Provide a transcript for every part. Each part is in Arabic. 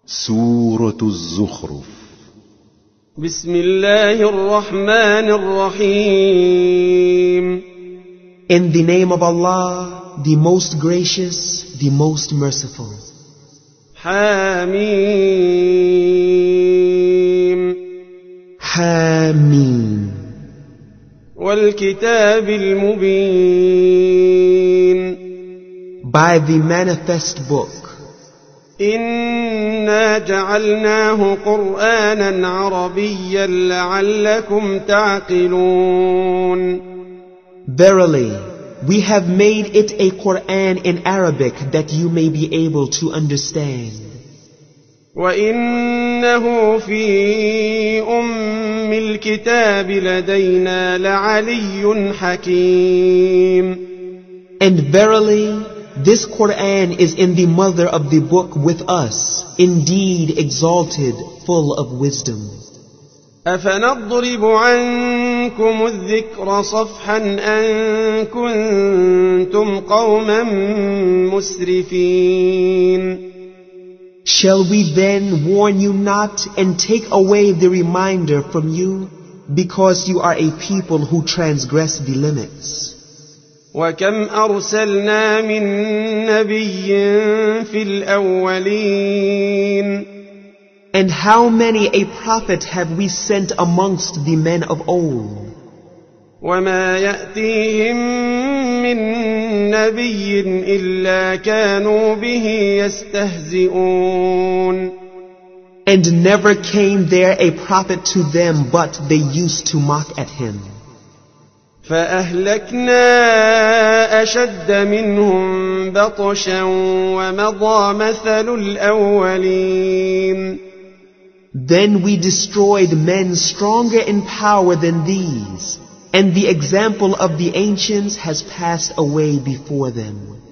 سورة الزخرف. بسم الله الرحمن الرحيم. In the name of Allah, the most gracious, the most merciful. حميم. حميم. والكتاب المبين. By the manifest book. إنا جعلناه قرآنا عربيا لعلكم تعقلون. Verily, we have made it a Quran in Arabic that you may be able to understand. وإنه في أم الكتاب لدينا لعلي حكيم. And verily, this Quran is in the mother of the book with us, indeed exalted, full of wisdom. أفنضرب عنكم الذكر صفحا أن كنتم قوما مسرفين. Shall we then warn you not and take away the reminder from you, because you are a people who transgress the limits? وكم أرسلنا من نبي في الأولين. And how many a prophet have we sent amongst the men of old? وما يأتيهم من نبي إلا كانوا به يستهزئون. And never came there a prophet to them, but they used to mock at him. فأهلكنا أشد منهم بطشا ومضى مثل الأولين. Then we destroyed men stronger in power than these, and the example of the ancients has passed away before them.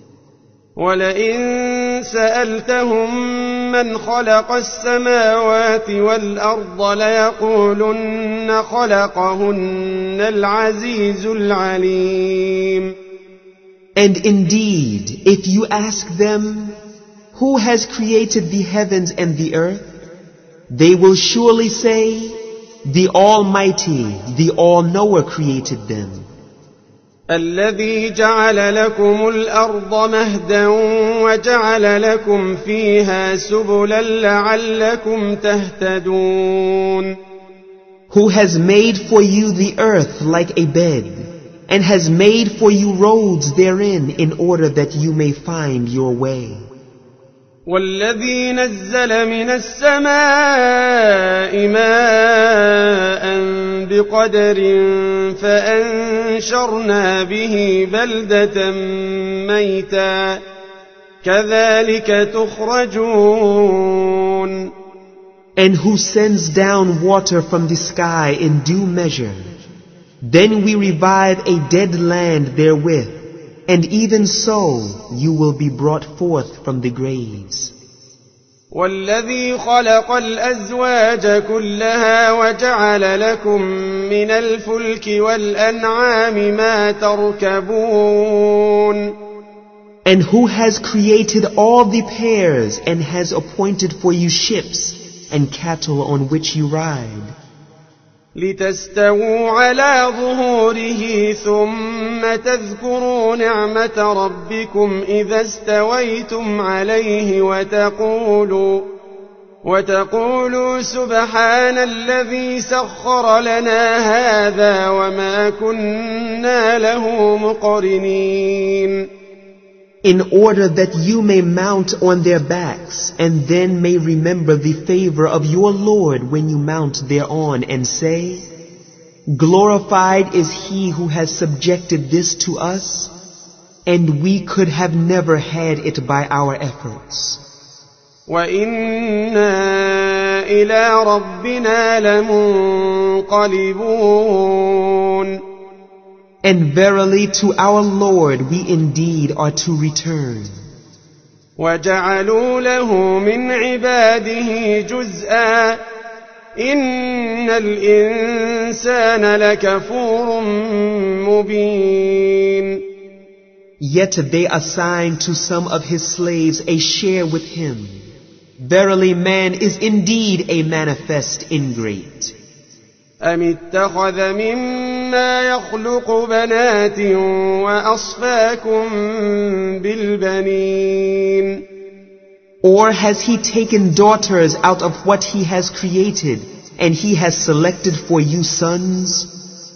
ولئن سألتهم من خلق السماوات والأرض ليقولن خلقهن العزيز العليم. And indeed, if you ask them, who has created the heavens and the earth, they will surely say, the Almighty, the All-Knower created them. الذي جعل لكم الأرض مهدا وجعل لكم فيها سبلا لعلكم تهتدون. Who has made for you the earth like a bed, and has made for you roads therein in order that you may find your way. والذي نزل من السماء ماء بقدر فأنشرنا به بلدة ميتا كذلك تخرجون. And who sends down water from the sky in due measure, then we revive a dead land therewith, and even so you will be brought forth from the graves. والذي خلق الأزواج كلها وجعل لكم من الفلك والأنعام ما تركبون. And who has created all the pairs and has appointed for you ships and cattle on which you ride. لتستووا على ظهوره ثم تذكروا نعمة ربكم إذا استويتم عليه وتقولوا سبحان الذي سخر لنا هذا وما كنا له مقرنين. In order that you may mount on their backs, and then may remember the favor of your Lord when you mount thereon, and say, glorified is he who has subjected this to us, and we could have never had it by our efforts. وَإِنَّا إِلَى رَبِّنَا لَمُنْقَلِبُونَ. And verily to our Lord we indeed are to return. وَجَعَلُوا لَهُ مِنْ عِبَادِهِ جُزْءًا إِنَّ الْإِنسَانَ لَكَفُورٌ مُبِينٌ. Yet they assign to some of his slaves a share with him. Verily man is indeed a manifest ingrate. أم اتخذ مما يخلق بنات وأصفاكم بالبنين Or has he taken daughters out of what he has created, and he has selected for you sons?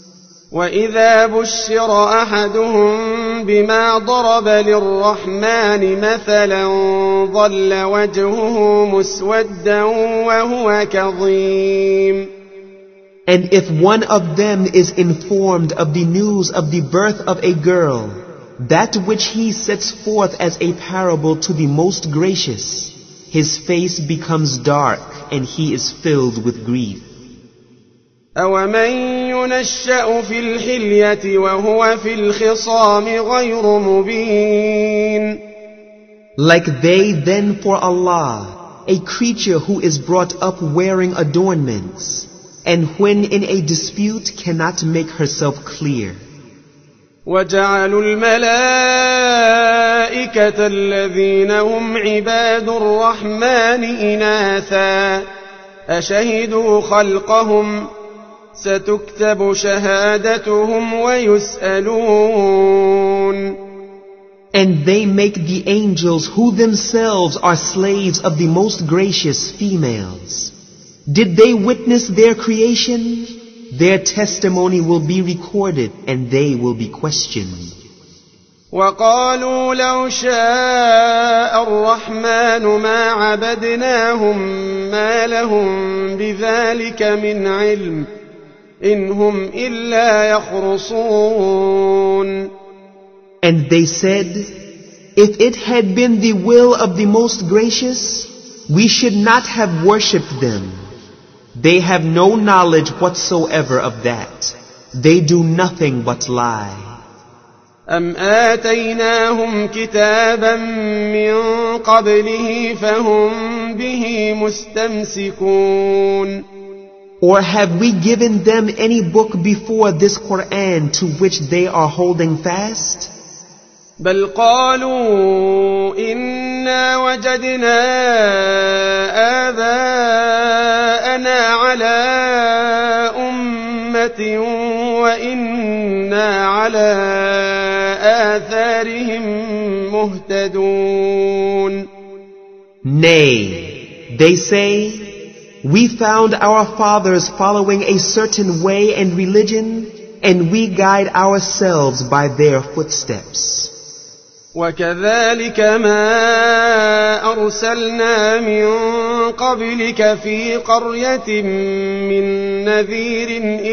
وإذا بشر أحدهم بما ضرب للرحمن مثلا ظل وجهه مسودا وهو كظيم. And if one of them is informed of the news of the birth of a girl, that which he sets forth as a parable to the most gracious, his face becomes dark and he is filled with grief. أَوَمَن يُنَشَّأُ فِي الْحِلْيَةِ وَهُوَ فِي الْخِصَامِ غَيْرُ مُبِينٍ. Like they then for Allah, a creature who is brought up wearing adornments, and when in a dispute cannot make herself clear. وَجَعَلُوا الْمَلَائِكَةَ الَّذِينَ هُمْ عِبَادُ الرَّحْمَنِ إِنَاثًا أَشَهِدُوا خَلْقَهُمْ سَتُكْتَبُ شَهَادَتُهُمْ وَيُسْأَلُونَ. And they make the angels who themselves are slaves of the most gracious females. Did they witness their creation? Their testimony will be recorded and they will be questioned. وَقَالُوا لَوْ شَاءَ الرَّحْمَنُ مَا عَبَدْنَاهُمْ مَا لَهُمْ بِذَلِكَ مِنْ عِلْمٍ إِنْ هُمْ إِلَّا يَخْرُصُونَ. And they said, if it had been the will of the most gracious, we should not have worshipped them. They have no knowledge whatsoever of that. They do nothing but lie. أَمْ آتَيْنَاهُمْ كِتَابًا مِّن قَبْلِهِ فَهُمْ بِهِ مُسْتَمْسِكُونَ. Or have we given them any book before this Quran to which they are holding fast? بَلْ قَالُوا إِنَّا وَجَدْنَا آبَاءَنَا عَلَىٰ أُمَّةٍ وَإِنَّا عَلَىٰ آثَارِهِم مُهْتَدُونَ. Nay, they say, we found our fathers following a certain way and religion, and we guide ourselves by their footsteps. وَكَذَلِكَ مَا أَرْسَلْنَا مِن قَبْلِكَ فِي قَرْيَةٍ مِّن نَّذِيرٍ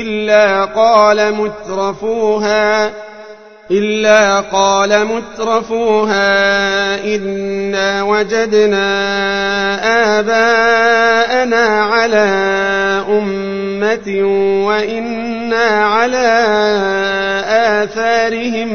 إِلَّا قَالَ مُتْرَفُوهَا إِنَّا وَجَدْنَا آبَاءَنَا عَلَىٰ أُمَّةٍ وَإِنَّا عَلَىٰ آثَارِهِم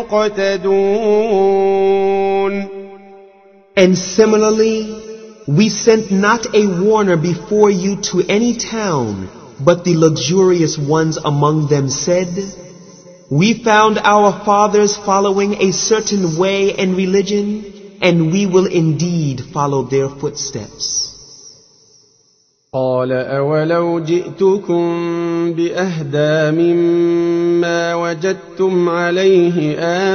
مُقْتَدُونَ. And similarly, we sent not a warner before you to any town, but the luxurious ones among them said, we found our fathers following a certain way and religion, and we will indeed follow their footsteps. قال أولو جئتكم بأهدى مما وجدتم عليه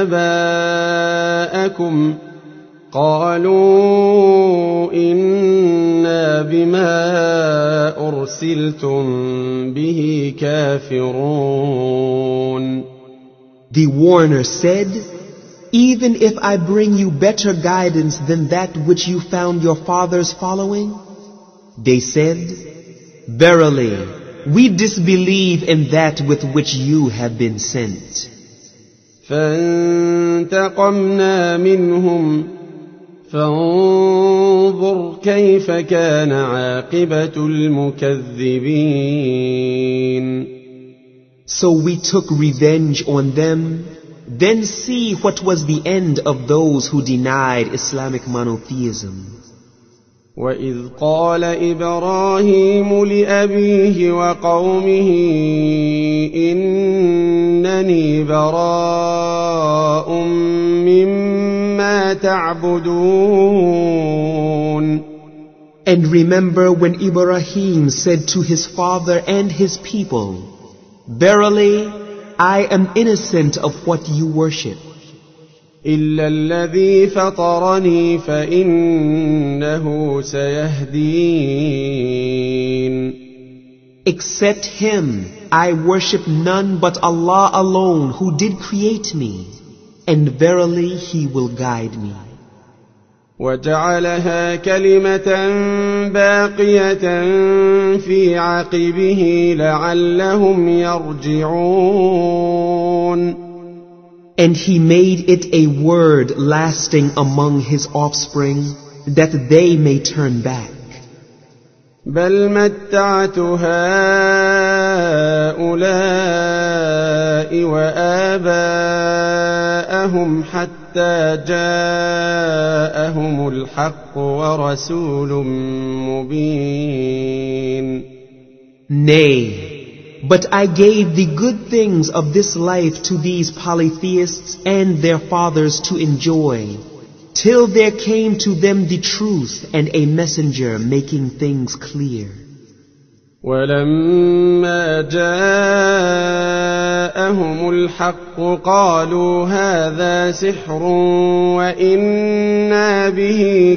آباءكم قالوا إنا بما أرسلتم به كافرون. The warner said, even if I bring you better guidance than that which you found your fathers following, they said, verily, we disbelieve in that with which you have been sent. فانتقمنا منهم فانظر كيف كان عاقبة المكذبين. So we took revenge on them, then see what was the end of those who denied Islamic monotheism. وَإِذْ قَالَ إِبْرَاهِيمُ لِأَبِيهِ وَقَوْمِهِ إِنَّنِي بَرَاءٌ مِّمَّا تَعْبُدُونَ. And remember when Ibrahim said to his father and his people, "Verily, I am innocent of what you worship. إلا الذي فطرني فإنه سيهدين. Except him, I worship none but Allah alone who did create me, and verily he will guide me." وجعلها كلمة باقية في عقبه لعلهم يرجعون. And he made it a word lasting among his offspring, that they may turn back. بل متعت هؤلاء وآباءهم حتى جاءهم الحق ورسول مبين. Nay, but I gave the good things of this life to these polytheists and their fathers to enjoy, till there came to them the truth and a messenger making things clear. ولما جاءهم الحق قالوا هذا سحر وإنا به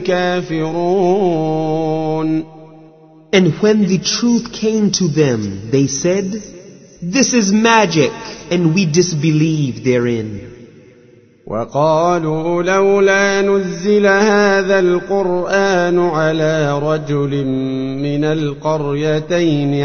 كافرون. And when the truth came to them, they said, "This is magic, and we disbelieve therein." وقالوا لولا نزل هذا القرآن على رجل من القريتين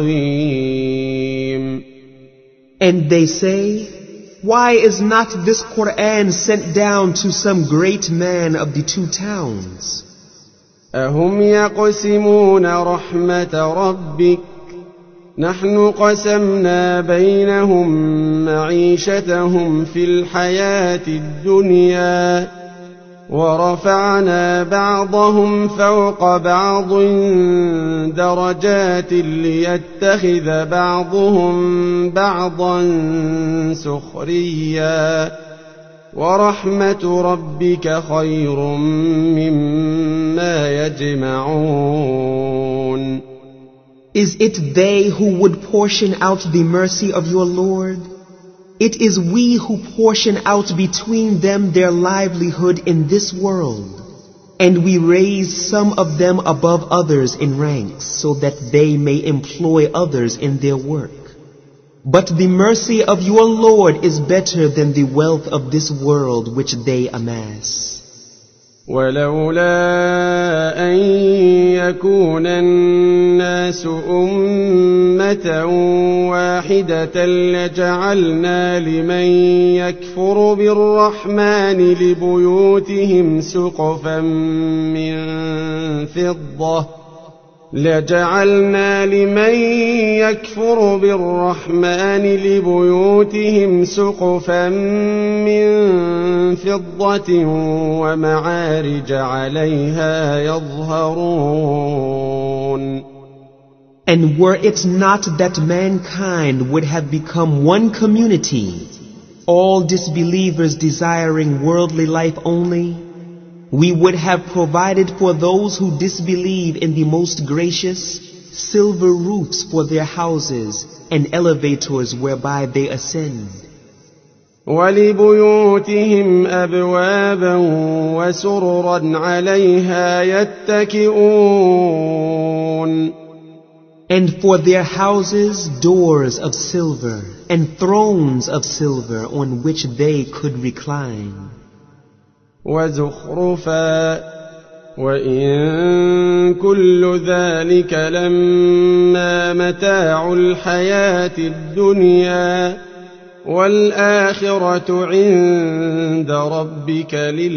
عظيم. And they say, "Why is not this Quran sent down to some great man of the two towns?" أهم يقسمون رحمة ربك نحن قسمنا بينهم معيشتهم في الحياة الدنيا ورفعنا بعضهم فوق بعض درجات ليتخذ بعضهم بعضا سخريا ورحمة ربك خير مما يجمعون. Is it they who would portion out the mercy of your Lord? It is we who portion out between them their livelihood in this world, and we raise some of them above others in ranks so that they may employ others in their work. But the mercy of your Lord is better than the wealth of this world which they amass. ولولا أن يكون الناس أمة واحدة لجعلنا لمن يكفر بالرحمن لبيوتهم سقفا من فضة ومعارج عليها يظهرون. And were it not that mankind would have become one community, all disbelievers desiring worldly life only, we would have provided for those who disbelieve in the most gracious silver roofs for their houses and elevators whereby they ascend. وَلِبُيُوتِهِمْ أَبْوَابًا وَسُرُرًا عَلَيْهَا يَتَّكِئُونَ. And for their houses doors of silver and thrones of silver on which they could recline. وَزُخْرُفًا وَإِن كُلُّ ذَلِكَ لَمَّا مَتَاعُ الْحَيَاةِ الدُّنْيَا وَالْآخِرَةُ عِندَ رَبِّكَ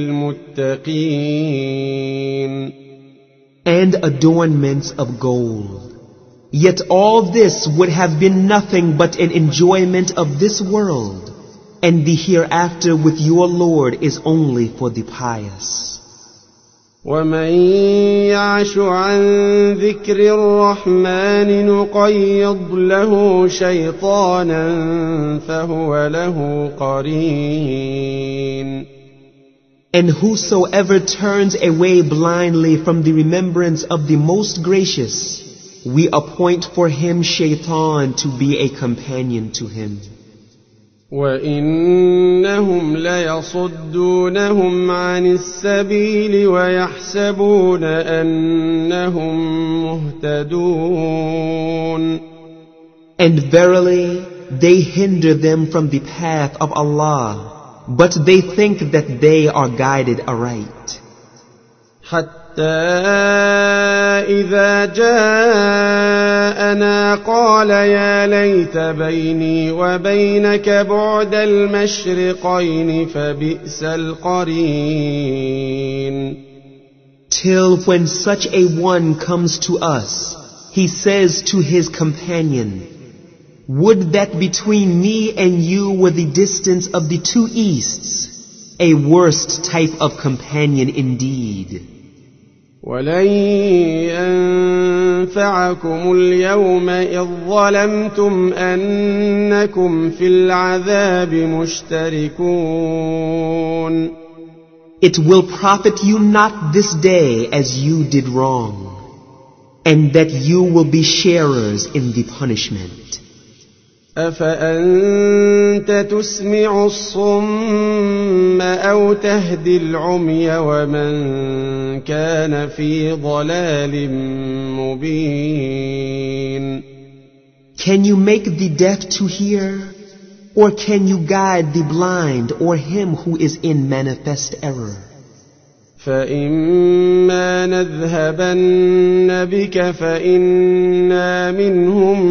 لِلْمُتَّقِينَ. And adornments of gold. Yet all this would have been nothing but an enjoyment of this world, and the hereafter with your Lord is only for the pious. وَمَن يَعْشُ عَن ذِكْرِ الرَّحْمَنِ نُقَيِّضْ لَهُ شَيْطَانًا فَهُوَ لَهُ قَرِينٌ. And whosoever turns away blindly from the remembrance of the Most Gracious, we appoint for him Shaitan to be a companion to him. وَإِنَّهُمْ لَيَصُدُّونَهُمْ عَنِ السَّبِيلِ وَيَحْسَبُونَ أَنَّهُمْ مُهْتَدُونَ. And verily, they hinder them from the path of Allah, but they think that they are guided aright. حتى إذا جاءنا قال يا ليت بيني وبينك بعد المشرقين فبئس القرين. Till when such a one comes to us, he says to his companion, would that between me and you were the distance of the two easts, a worst type of companion indeed. ولن ينفعكم اليوم إذ ظلمتم أنكم في العذاب مشتركون. It will profit you not this day as you did wrong, and that you will be sharers in the punishment. أفأنت تسمع الصم أو تهدي العمي ومن كان في ضلال مبين. Can you make the deaf to hear, or can you guide the blind or him who is in manifest error? فإما نذهبن بك فإنا منهم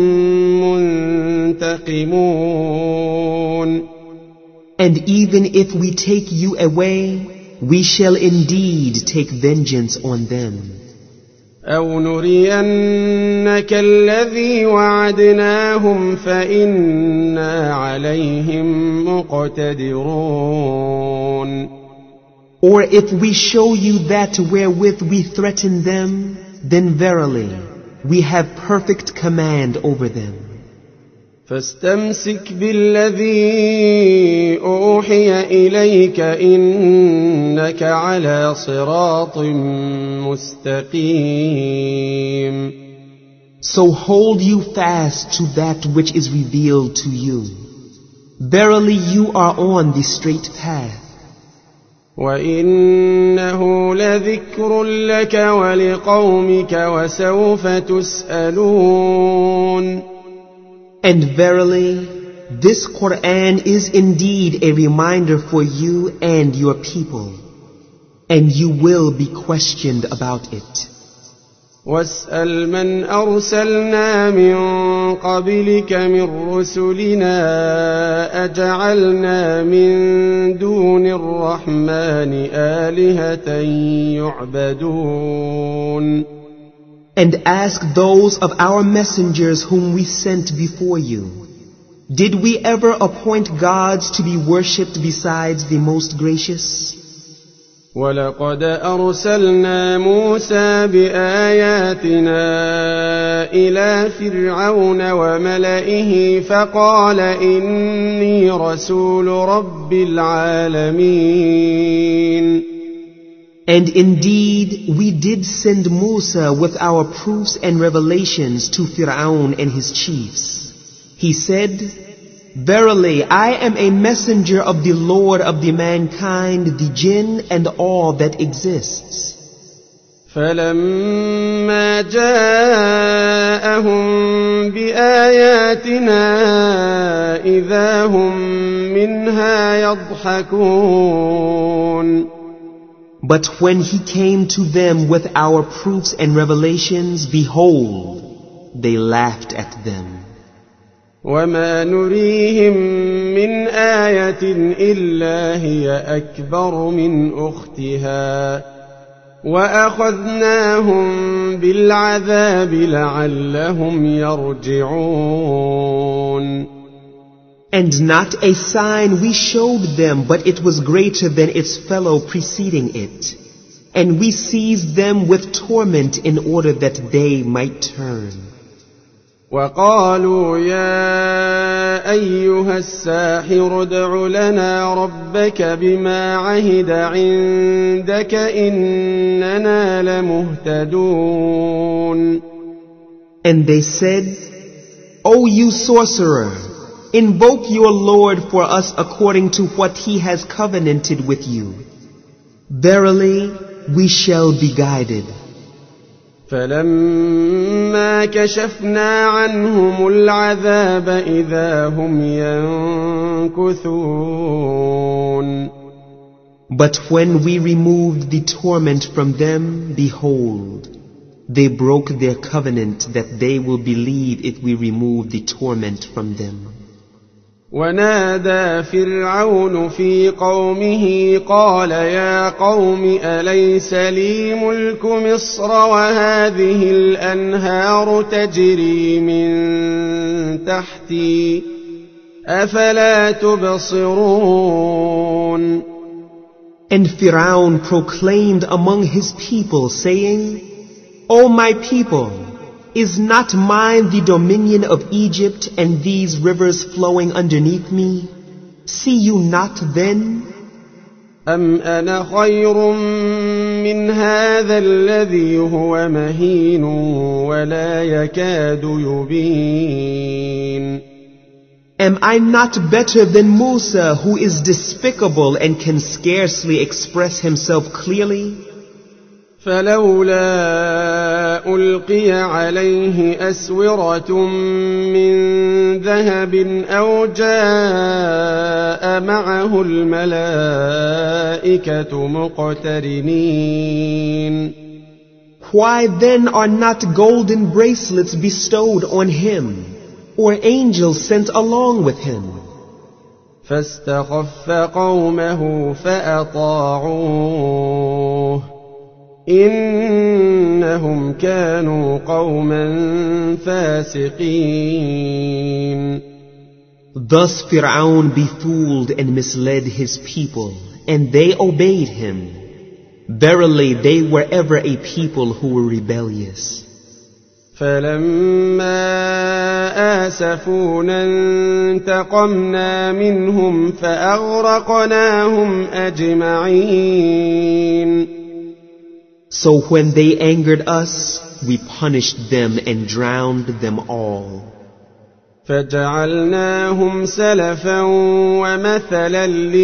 منتقمون. And even if we take you away, we shall indeed take vengeance on them. أو نرينك الذي وعدناهم فإنا عليهم مقتدرون. Or if we show you that wherewith we threaten them, then verily, we have perfect command over them. فاستمسك بالذي أوحي إليك إنك على صراط مستقيم. So hold you fast to that which is revealed to you. Verily you are on the straight path. وَإِنَّهُ لَذِكْرٌ لَكَ وَلِقَوْمِكَ وَسَوْفَ تُسْأَلُونَ. And verily, this Quran is indeed a reminder for you and your people, and you will be questioned about it. وَاسْأَلْ مَنْ أَرْسَلْنَا مِنْ قَبْلِكَ مِنْ رُسُلِنَا أَجَعَلْنَا مِنْ دُونِ الرَّحْمَنِ آلِهَةً يُعْبَدُونَ. And ask those of our messengers whom we sent before you, did we ever appoint gods to be worshipped besides the Most Gracious? وَلَقَدْ أَرْسَلْنَا مُوسَى بِآيَاتِنَا إِلَى فِرْعَوْنَ وَمَلَئِهِ فَقَالَ إِنِّي رَسُولُ رَبِّ الْعَالَمِينَ. And indeed, we did send Musa with our proofs and revelations to Fir'aun and his chiefs. He said, verily, I am a messenger of the Lord of the mankind, the jinn, and all that exists. فَلَمَّا جَاءَهُم بِآيَاتِنَا إِذَا هُم مِّنْهَا يَضْحَكُونَ. But when he came to them with our proofs and revelations, behold, they laughed at them. وَمَا نُرِيهِم مِّنْ آيَةٍ إِلَّا هِيَ أَكْبَرُ مِنْ أُخْتِهَا وَأَخَذْنَاهُم بِالْعَذَابِ لَعَلَّهُمْ يَرْجِعُونَ. And not a sign we showed them, but it was greater than its fellow preceding it. And we seized them with torment in order that they might turn. وقالوا يا أيها الساحر ادع لنا ربك بما عهد عندك إننا لمهتدون. And they said, O you sorcerer, invoke your Lord for us according to what he has covenanted with you. Verily, we shall be guided. فلما كشفنا عنهم العذاب إذا هم ينكثون. But when we removed the torment from them, behold, they broke their covenant that they will believe if we remove the torment from them. ونادى فرعون في قومه قال يا قوم أليس لي ملك مصر وهذه الأنهار تجري من تحتي أفلا تبصرون. And Pharaoh proclaimed among his people, saying, O my people, is not mine the dominion of Egypt and these rivers flowing underneath me? See you not then? أم أنا خير من هذا الذي هو مهين ولا يكاد يبين. Am I not better than Musa, who is despicable and can scarcely express himself clearly? فلولا ألقي عليه أسورة من ذهب أو جاء معه الملائكة مقترنين. Why then are not golden bracelets bestowed on him, or angels sent along with him? فاستخف قومه فأطاعوه إنهم كانوا قوما فاسقين. Thus Pharaoh befooled and misled his people, and they obeyed him. Verily they were ever a people who were rebellious. فلما آسفونا انتقمنا منهم فأغرقناهم أجمعين. So when they angered us, we punished them and drowned them all. فجعلناهم سلفا ومثلا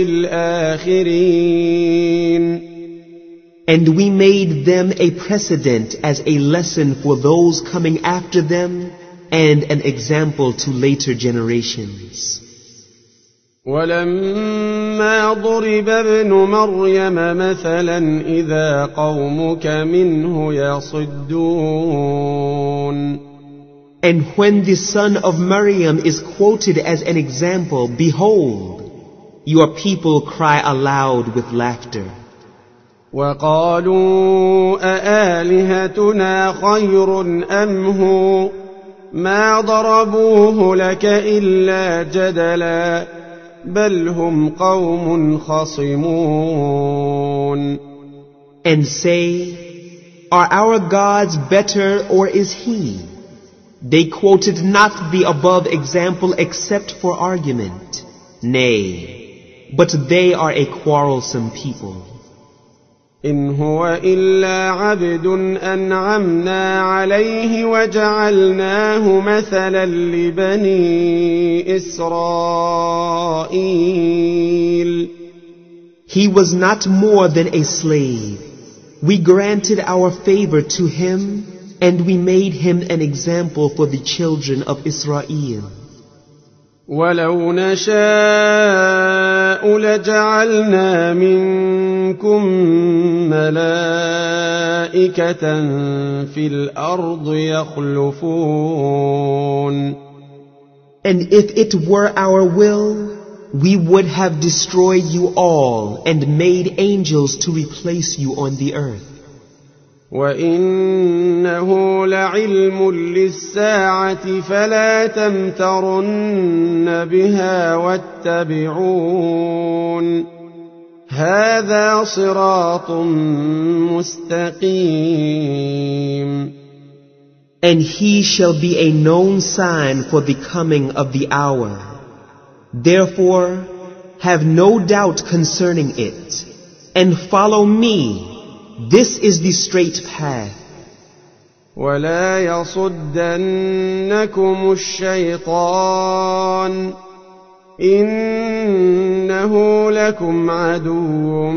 للآخرين. And we made them a precedent as a lesson for those coming after them and an example to later generations. ولما ضرب ابن مريم مثلا إذا قومك منه يصدون. And when the son of Maryam is quoted as an example, behold, your people cry aloud with laughter. وقالوا أآلهتنا خير أم هو ما ضربوه لك إلا جدلا بل هم قوم خصمون. And say, are our gods better or is he? They quoted not the above example except for argument. Nay, but they are a quarrelsome people. إن هو إلا عبد أنعمنا عليه وجعلناه مثلا لبني إسرائيل. He was not more than a slave. We granted our favor to him, and we made him an example for the children of Israel. ولو نشاء لجعلنا منكم ملائكة في الأرض يخلفون. And if it were our will, we would have destroyed you all and made angels to replace you on the earth. وإنه لعلم للساعة فلا تمترن بها واتبعون هذا صراط مستقيم. And he shall be a known sign for the coming of the hour. Therefore, have no doubt concerning it, and follow me. This is the straight path. ولا يصدنكم الشيطان إنه لكم عدو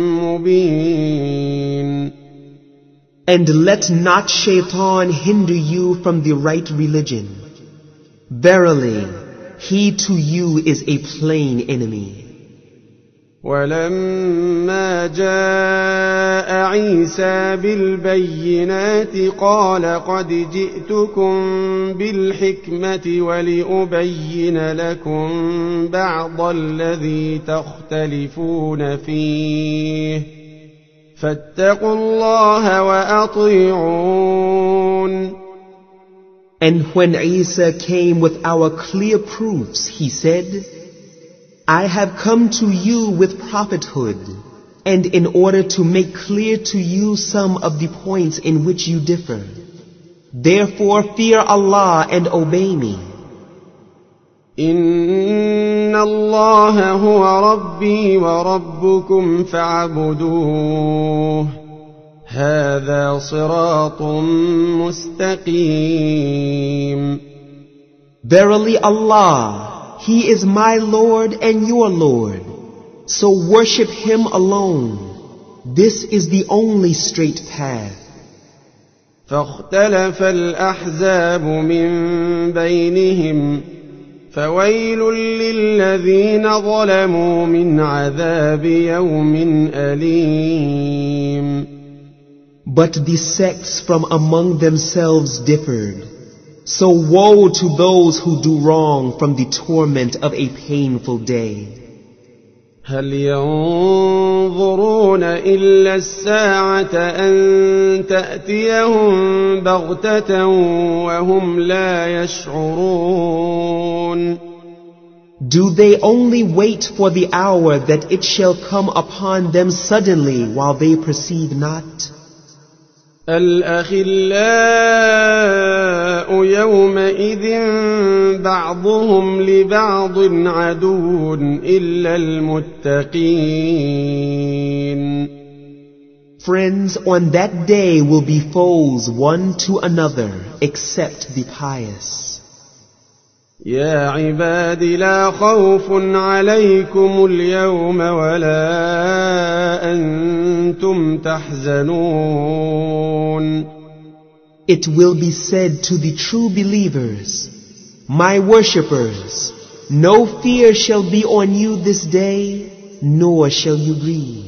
مبين. And let not Shaitan hinder you from the right religion. Verily, he to you is a plain enemy. ولما جاء عيسى بالبينات قال قد جئتكم بالحكمة ولأبين لكم بعض الذي تختلفون فيه فاتقوا الله وأطيعون. And when Isa came with our clear proofs, he said, I have come to you with prophethood, and in order to make clear to you some of the points in which you differ. Therefore fear Allah and obey me. إن الله هو ربي وربكم فاعبدوه هذا صراط مستقيم. Verily Allah, He is my Lord and your Lord, so worship Him alone. This is the only straight path. فاختلف الأحزاب من بينهم فويل للذين ظلموا من عذاب يوم أليم. But the sects from among themselves differed. So woe to those who do wrong from the torment of a painful day. هل ينظرون إلا الساعة أن تأتيهم بغتة وهم لا يشعرون. Do they only wait for the hour that it shall come upon them suddenly while they perceive not? الأخلاء يومئذ بعضهم لبعض عدو إلا المتقين. Friends on that day will be foes one to another except the pious. يا عباد لا خوف عليكم اليوم ولا أنتم تحزنون. It will be said to the true believers, my worshippers, no fear shall be on you this day, nor shall you grieve.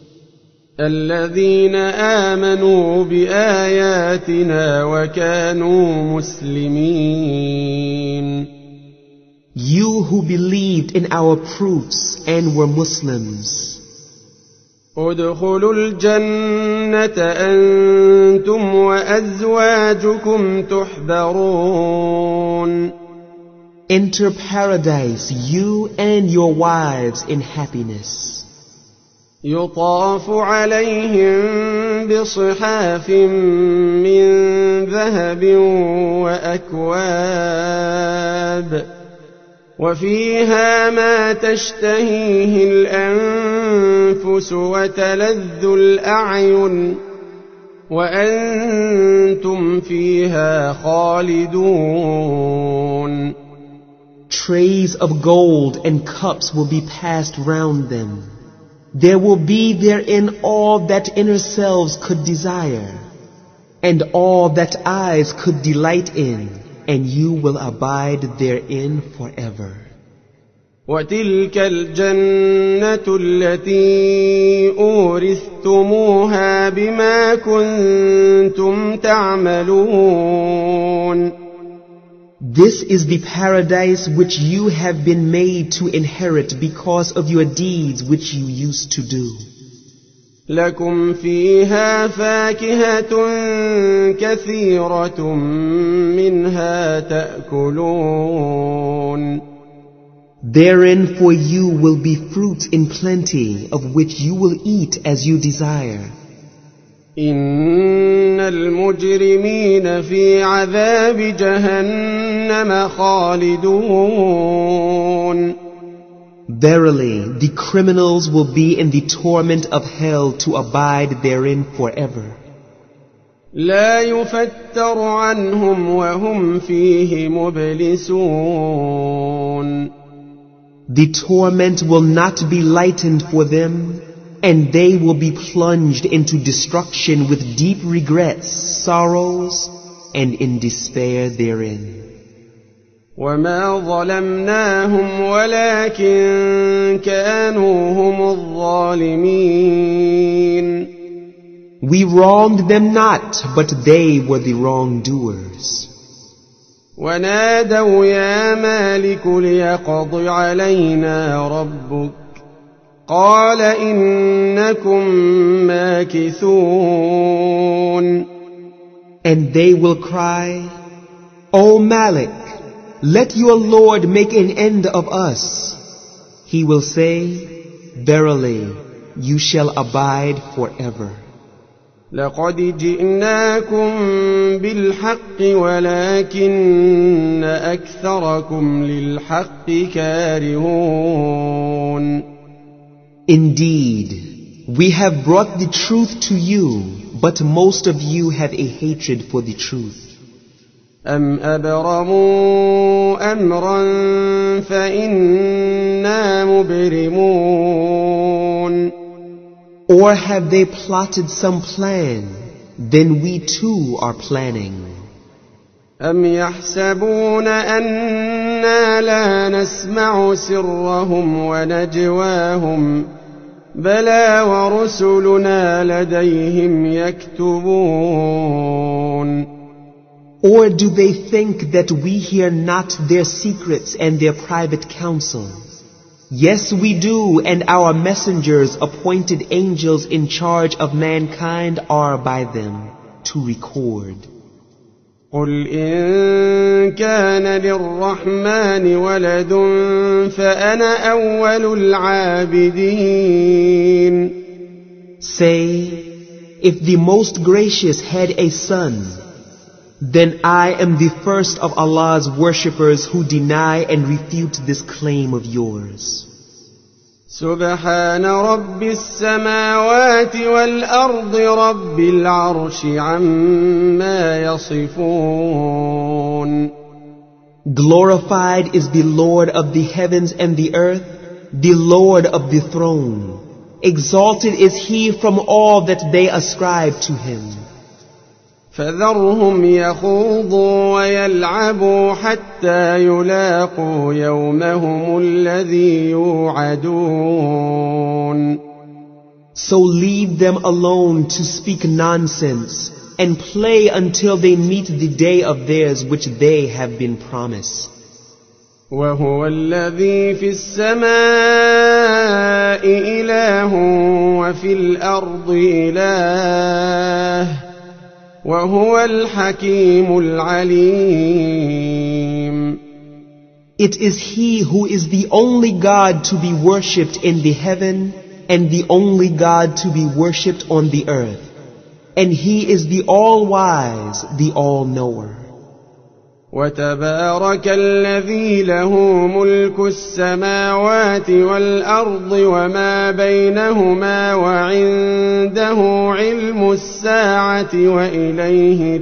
الذين آمنوا بآياتنا وكانوا مسلمين. You who believed in our proofs and were Muslims. ادخلوا الجنة أنتم وأزواجكم تحبرون. Enter paradise, you and your wives in happiness. يطاف عليهم بصحاف من ذهب وأكواب وفيها ما تشتهيه الأنفس وتلذ الأعين وأنتم فيها خالدون. Trays of gold and cups will be passed round them. There will be therein all that inner selves could desire, and all that eyes could delight in, and you will abide therein forever. وتلك الجنة التي أورثتموها بما كنتم تعملون. This is the paradise which you have been made to inherit because of your deeds which you used to do. لكم فيها فاكهة كثيرة منها تأكلون. Therein for you will be fruits in plenty of which you will eat as you desire. إن المجرمين في عذاب جهنم خالدون. Verily, the criminals will be in the torment of hell to abide therein forever. لا يفتر عنهم وهم فيه مبلسون. The torment will not be lightened for them, and they will be plunged into destruction with deep regrets, sorrows, and in despair therein. وما ظلمناهم ولكن كانوا هم الظالمين. We wronged them not, but they were the wrongdoers. ونادوا يا مالك ليقض علينا ربك قال إنكم ماكثون. And they will cry, O Malik, let your Lord make an end of us. He will say, verily, you shall abide forever. لقد جئناكم بالحق ولكن أكثركم للحق كارهون. Indeed, we have brought the truth to you, but most of you have a hatred for the truth. أم أبرموا أمرا فإنا مبرمون. Or have they plotted some plan? Then we too are planning. أم يحسبون أنا لا نسمع سرهم ونجواهم بلى ورسلنا لديهم يكتبون. Or do they think that we hear not their secrets and their private counsel? Yes, we do, and our messengers, appointed angels in charge of mankind, are by them to record. قل إن كان للرحمن ولد فأنا أول العابدين. Say, if the Most Gracious had a son, then I am the first of Allah's worshippers who deny and refute this claim of yours. سبحان رب السماوات والأرض رب العرش عما يصفون. Glorified is the Lord of the heavens and the earth, the Lord of the throne. Exalted is He from all that they ascribe to Him. فذرهم يخوضوا ويلعبوا حتى يلاقوا يومهم الذي يوعدون. So leave them alone to speak nonsense and play until they meet the day of theirs which they have been promised. وهو الذي في السماء إله وفي الأرض إله وهو الحكيم العليم. It is He who is the only God to be worshipped in the heaven and the only God to be worshipped on the earth. And He is the all-wise, the all-knower. وتبارك الذي له ملك السماوات والأرض وما بينهما وعنده علم الساعة وإليه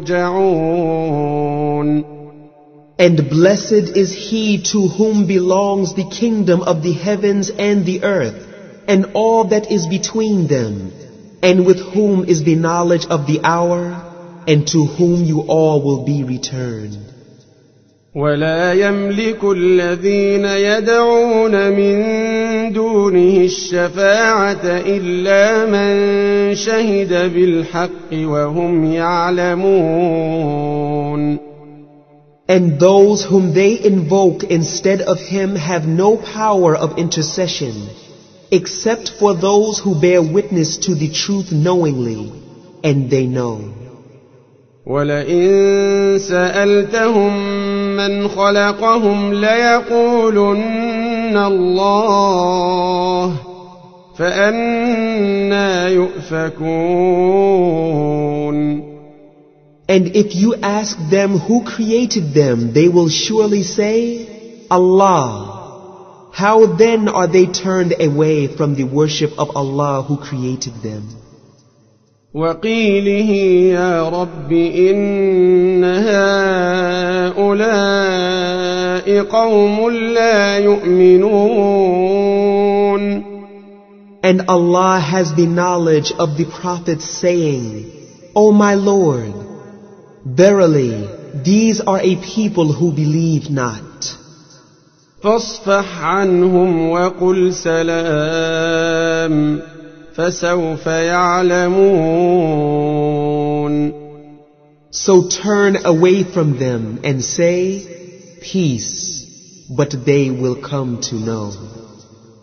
ترجعون. And blessed is He to whom belongs the kingdom of the heavens and the earth, and all that is between them, and with whom is the knowledge of the hour, and to whom you all will be returned. ولا يملك الذين يدعون من دونه الشفاعة إلا من شهد بالحق وهم يعلمون. And those whom they invoke instead of Him have no power of intercession, except for those who bear witness to the truth knowingly, and they know. وَلَئِن سَأَلْتَهُم مَّنْ خَلَقَهُمْ لَيَقُولُنَّ اللَّهُ فأنى يؤفكون. And if you ask them who created them, they will surely say, Allah. How then are they turned away from the worship of Allah who created them? وقيله يا رب إن هؤلاء قوم لا يؤمنون. And Allah has the knowledge of the prophets saying, O my Lord, verily these are a people who believe not. فاصفح عنهم وقل سلام فسوف يعلمون. So turn away from them and say, peace, but they will come to know.